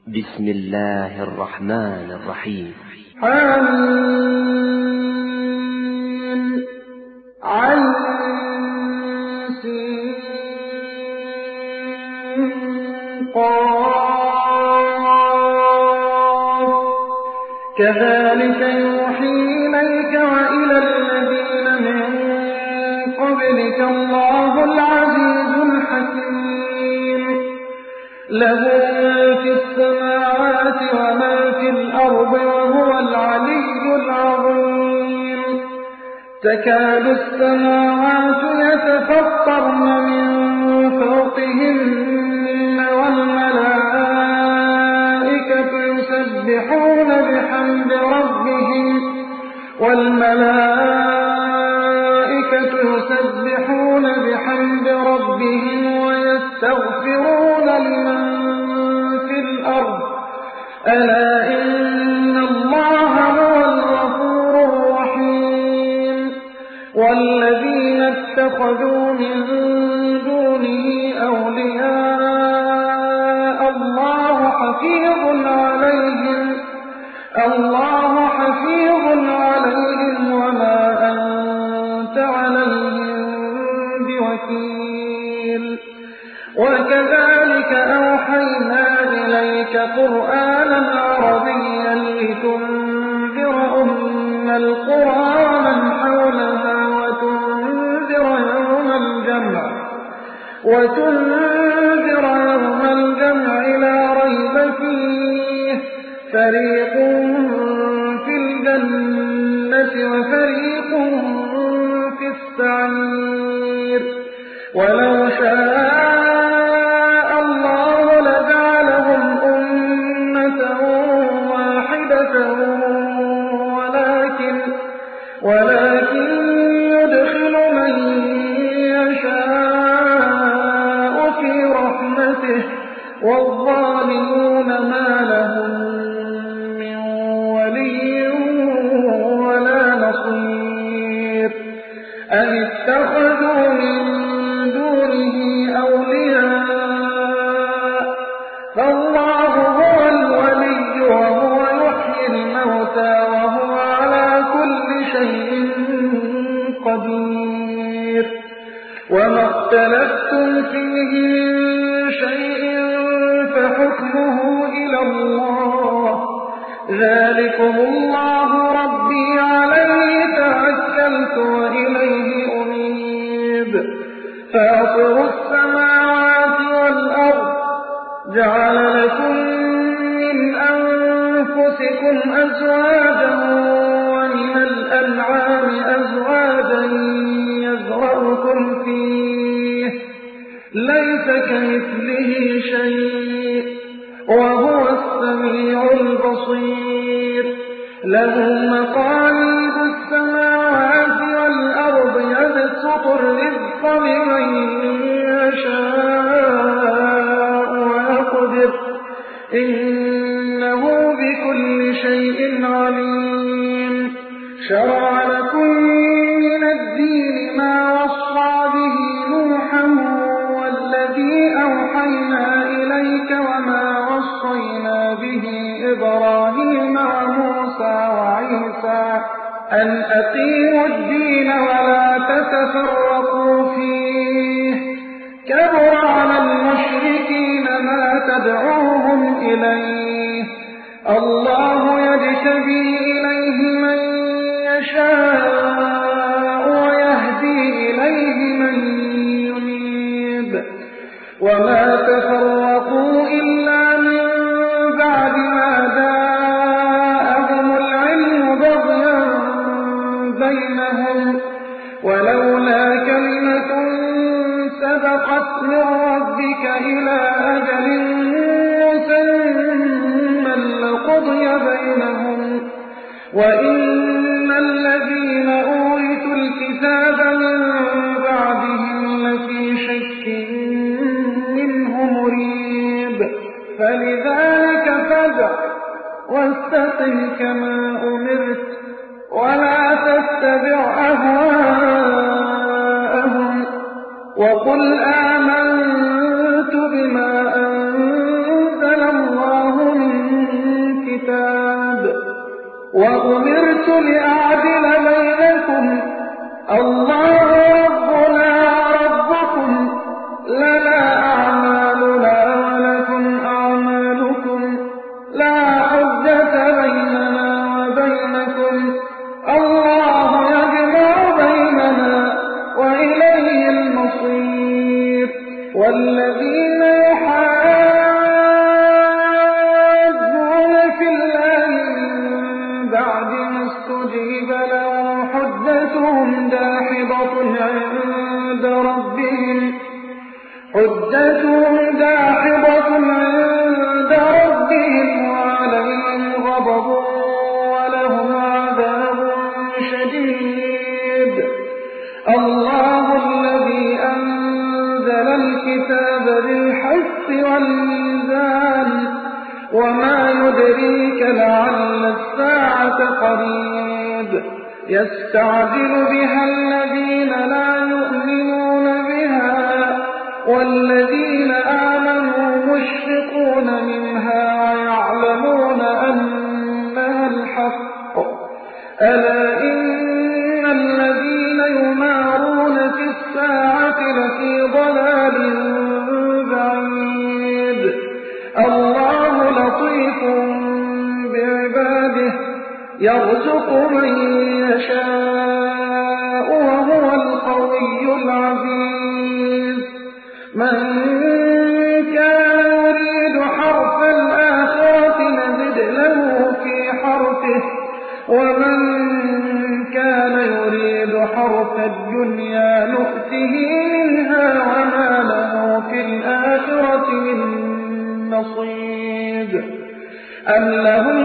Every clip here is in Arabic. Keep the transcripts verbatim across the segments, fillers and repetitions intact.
بسم الله الرحمن الرحيم. حميم عين سين قاف كذلك يوحي إليك وإلى الذين من قبلك الله العزيز الحكيم له في السماوات وما في الأرض وهو العلي العظيم تكاد السماوات يتفطرن من فوقهن والملائكة يسبحون بحمد ربهم والملائكة يسبحون بحمد ربهم ويستغفرون لمن في الأرض ألا إن الله هو الغفور الرحيم والذين اتخذوا من دونه أولياء الله حفيظ عليهم الله حفيظ عليهم وما أنت عليهم بوكيل وكذلك أوحينا إليك قرآنا عربيا لتنذر أم القرى ومن حولها وتنذر يوم الجمع وتنذر يوم الجمع لا ريب فيه فريق في الجنة وفريق في السعير ولو شاء الله لجعلهم أمة واحدة ولكن ولكن يدخل من يشاء في رحمته والظالمون ما لهم من ولي ولا نصير أن اتخذوا من دونه أولياء فالله هو الولي وهو يحيي الموتى وهو على كل شيء قدير وما اختلفتم فيه من شيء فحكمه إلى الله ذلكم الله ربي عليه توكلت وإليه أنيب فاطر السماوات والأرض جعل لكم من أنفسكم أزواجا ومن الأنعام أزواجا يزرعكم فيه ليس كمثله شيء وهو السميع البصير له مقاليد السماوات والأرض يبسط الرزق لمن يشاء ويقدر إنه بكل شيء عليم شرع لكم من الدين ما وصى به نوحا والذي أوحينا إليك وما وصينا به إبراهيم وموسى وعيسى أن أقيموا الدين ولا تتفرقوا فيه كبر على المشركين ما تدعوهم إليه الله يجتبي إليه من يشاء ويهدي إليه من ينيب وما تفرقوا إلا من بعد ما جاءهم العلم بغيا بينهم ولولا كلمة سبقت من ربك إلى أجل مسمى لقضي بينهم وإن الذين أورثوا الكتاب من بعدهم لفي شك منه مريب فلذلك فادع واستقم كما أمرت ولا تتبع أهواءهم وقل آمنت بما أنزل الله من وأمرت لأعدل بينكم الله ربنا وربكم لنا أعمالنا ولكم أعمالكم لا حجة بيننا وبينكم الله يجمع بيننا وإليه المصير والذين يحاجون في الله من بعد ما استجيب له حجتهم داحضة عند ربهم حجتهم داحضة عند ربهم وعليهم غضب ولهم عذاب شديد الله الذي أنزل الكتاب بالحق والميزان وما يدريك لعل الساعة قريب يستعجل بها الذين لا يؤمنون بها والذين آمنوا مشفقون منها ويعلمون أنها الحق ألا إن الذين يمارون في الساعة لفي ضلال بعيد الله لطيف بعباده يرزق من يشاء وهو القوي العزيز من كان يريد حرث الآخرة نزد له في حرثه ومن كان يريد حرث الدنيا نؤته منها وما له في الآخرة من نصيب أم لهم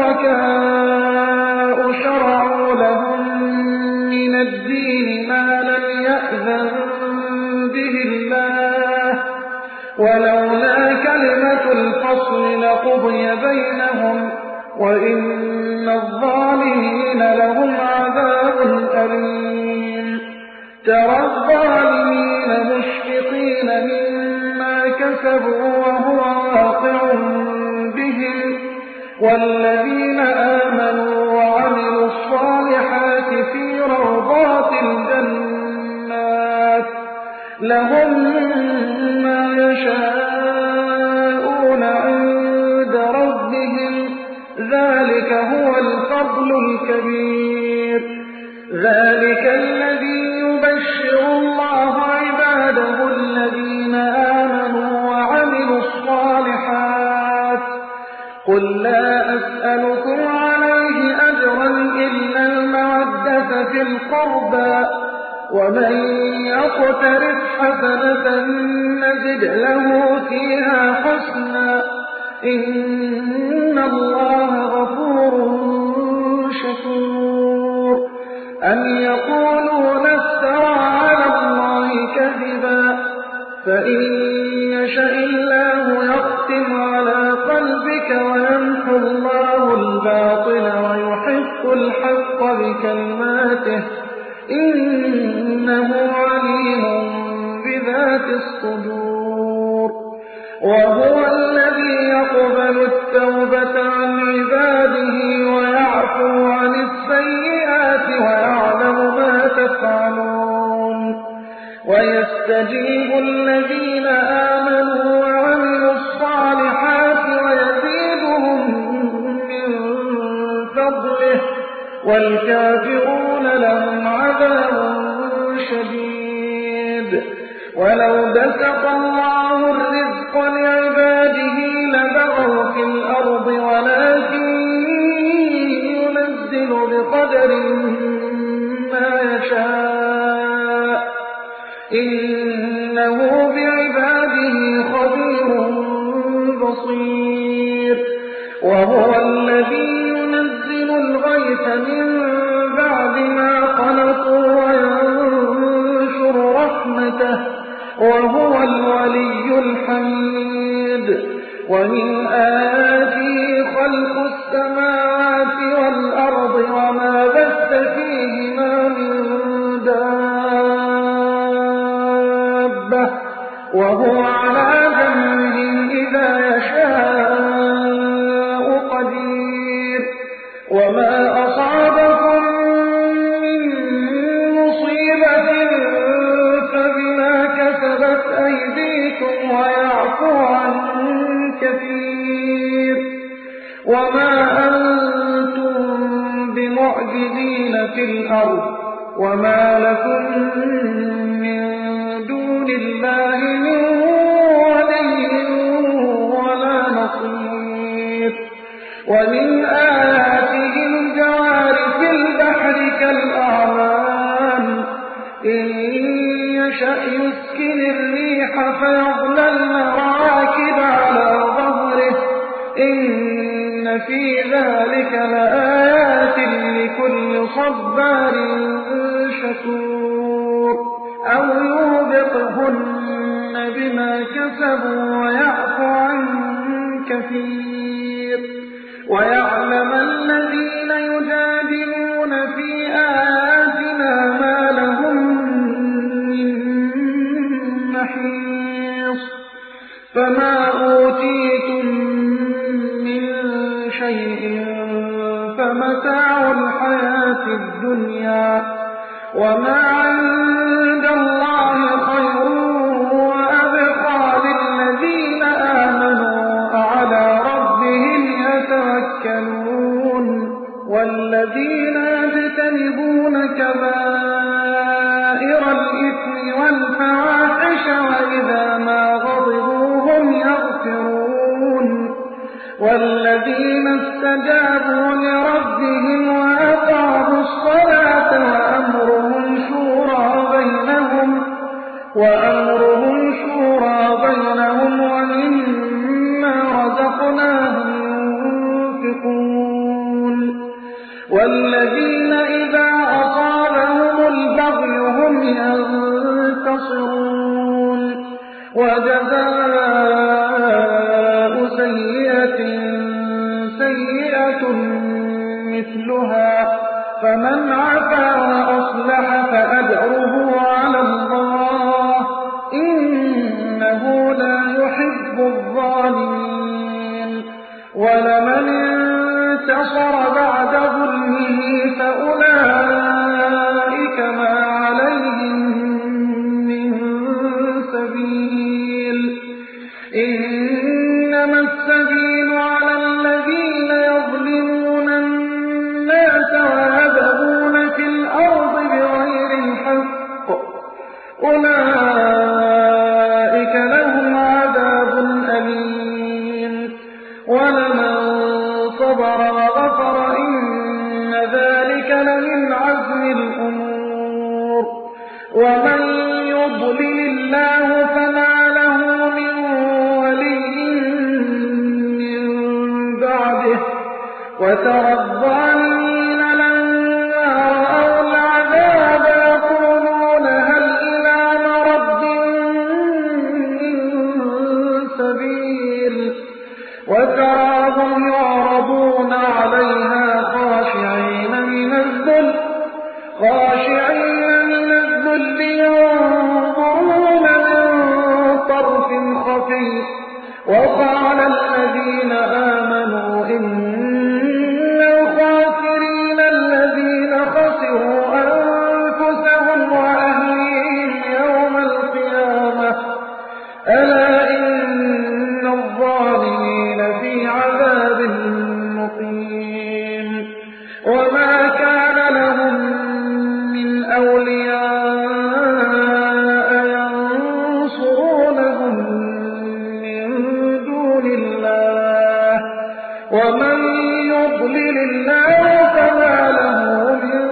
شركاء شرعوا لهم من الدين ما لم يأذن به الله ولولا كلمة الفصل لقضي بينهم وإن الظالمين لهم عذاب أليم ترى الظالمين مشفقين مما كسبوا وهو واقع بهم والذين آمنوا وعملوا الصالحات في روضات الجنات لهم ما يشاءون عند ربهم ذلك هو الفضل الكبير ذلك الذي يبشر الله عباده الذين آمنوا وعملوا الصالحات قل لا أسألكم عليه أجرا إلا المودة في القربى ومن يقترف حسنة نزد له فيها حسنا إن الله غفور شكور أم يقولون افترى على الله كذبا فإن يشاء الله يختم على قلبك ويمحو الله الباطل ويحق الحق بكلماته إنه عليم بذات الصدور وهو الذي يقبل التوبة عن عباده ويعفو عن السيئات ويعلم ما تفعلون ويستجيب الذين آمنوا وعملوا الصالحات ويزيدهم من فضله والكافرون لهم عذاب شديد ولو بسط الله الرزق لعباده لبغوا في الأرض ولكن ينزل بقدر ما يشاء إنه بعباده خبير بصير وهو الذي ينزل الغيث من بعد ما قنطوا وينشر رحمته وهو الولي الحميد ومن آياته خلق السماوات والأرض وما بث فيهما من دابة وهو على جمعهم إذا يشاء قدير وما أصابكم من مصيبة فبما كسبت أيديكم ويعفو عن كثير وما أنتم بمعجزين في الأرض وما لكم من دون الله من ولي ولا نصير. ومن آياته الجوار في البحر كالأعلام إن يشأ يسكن الريح فيظللن راكب على ظهره إن في ذلك لآيات لكل صبار شكور. أو يوبقهن بما كسبوا ويعفو عن كثير ويعلم الذين يجادلون في آياتنا ما لهم من محيص. فما أوتيتم من شيء فمتاع الحياة الدنيا وما عند الله خير وأبقى للذين آمنوا على ربهم يتوكلون. والذين يجتنبون كبائر الإثم والفواحش وإذا ما غضبوا هم يغفرون. والذين استجابوا لربهم وأقاموا الصلاة وأمرهم شورى بينهم وأمرهم شورى بينهم ومما رزقناهم ينفقون. والذين إذا أصابهم البغي هم ينتصرون. وجزاء سيئة سيئة مثلها فمن عفا وأصلح فأجره على الله إنه لا يحب الظالمين. ولمن انتصر بعد ظلمه فأولئك ما عليهم من سبيل. إنما السبيل على الذين يظلمون الناس ويبغون في الأرض بغير الحق أولئك لهم عذاب أليم. ولمن صبر وغفر إن ذلك لمن عزم الأمور. ومن يضلل الله فما له من ولي من بعده وترى الظالمين لما رأوا العذاب يقولون هل إلى مرد من سبيل. وتراهم يعرضون عليها خاشعين من الذل خاشعين من الذل ينظرون من طرف خفي. وقال الذين آمنوا إن الخاسرين الذين خسروا أنفسهم وأهليهم يوم القيامة ألا إن الظالمين في عذاب مقيم. وما كان لهم من أولياء ينصرونهم من دون الله ومن يضلل الله فما له من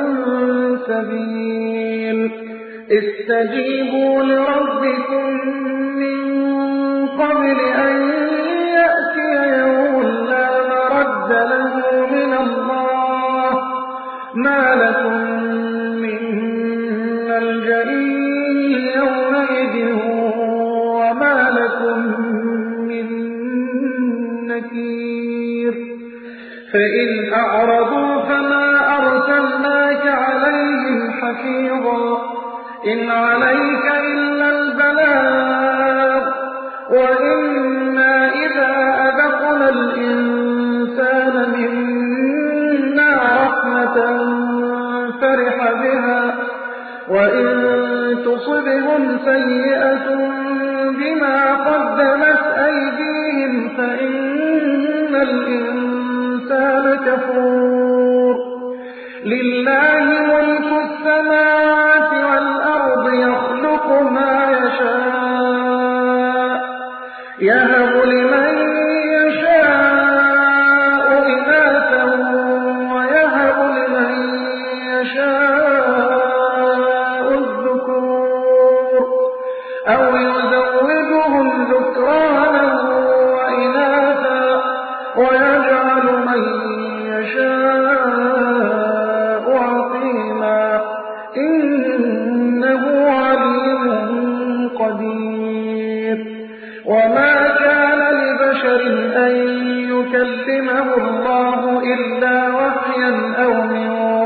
سبيل. استجيبوا لربكم من قبل أن يأتي يوم لا مرد له من الله ما لكم من ملجأ يومئذ وما لكم من نكير. فإن أعرضوا فما أرسلناك عليهم حفيظا إن عليك إلا البلاغ وإنا إذا أذقنا الإنسان منا تصبهم سيئة بما قدمت أيديهم فإن الإنسان كفور لله ملك السماوات والأرض يخلق ما يشاء يهب لمن يشاء إناثا ويهب لمن يشاء الذكور أو يزوجهم ذكرانا وإناثا ويجعل من يشاء عقيما إنه عليم قدير وما كان لبشر أن يكلمه الله إلا وحيا أو من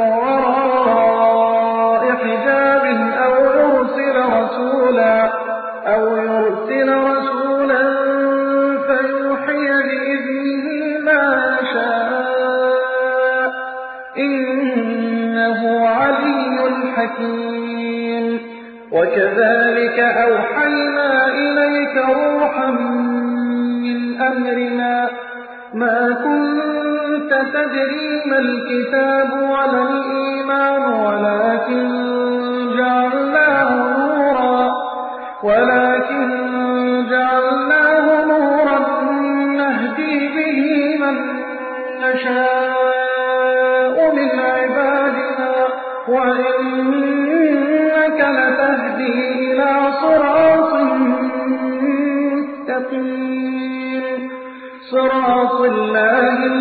وراء حجاب أو يرسل رسولا أو يرسل رسولا فيوحي بإذنه ما يشاء إنه علي حكيم وكذلك أوحينا إليك روحا من أمرنا ما كنت تدري ما الكتاب ولا الإيمان ولكن جعلناه نورا ولكن جعلناه نورا نهدي به من نشاء من عبادنا وإنك لتهدي إلى صراط مستقيم صراط الله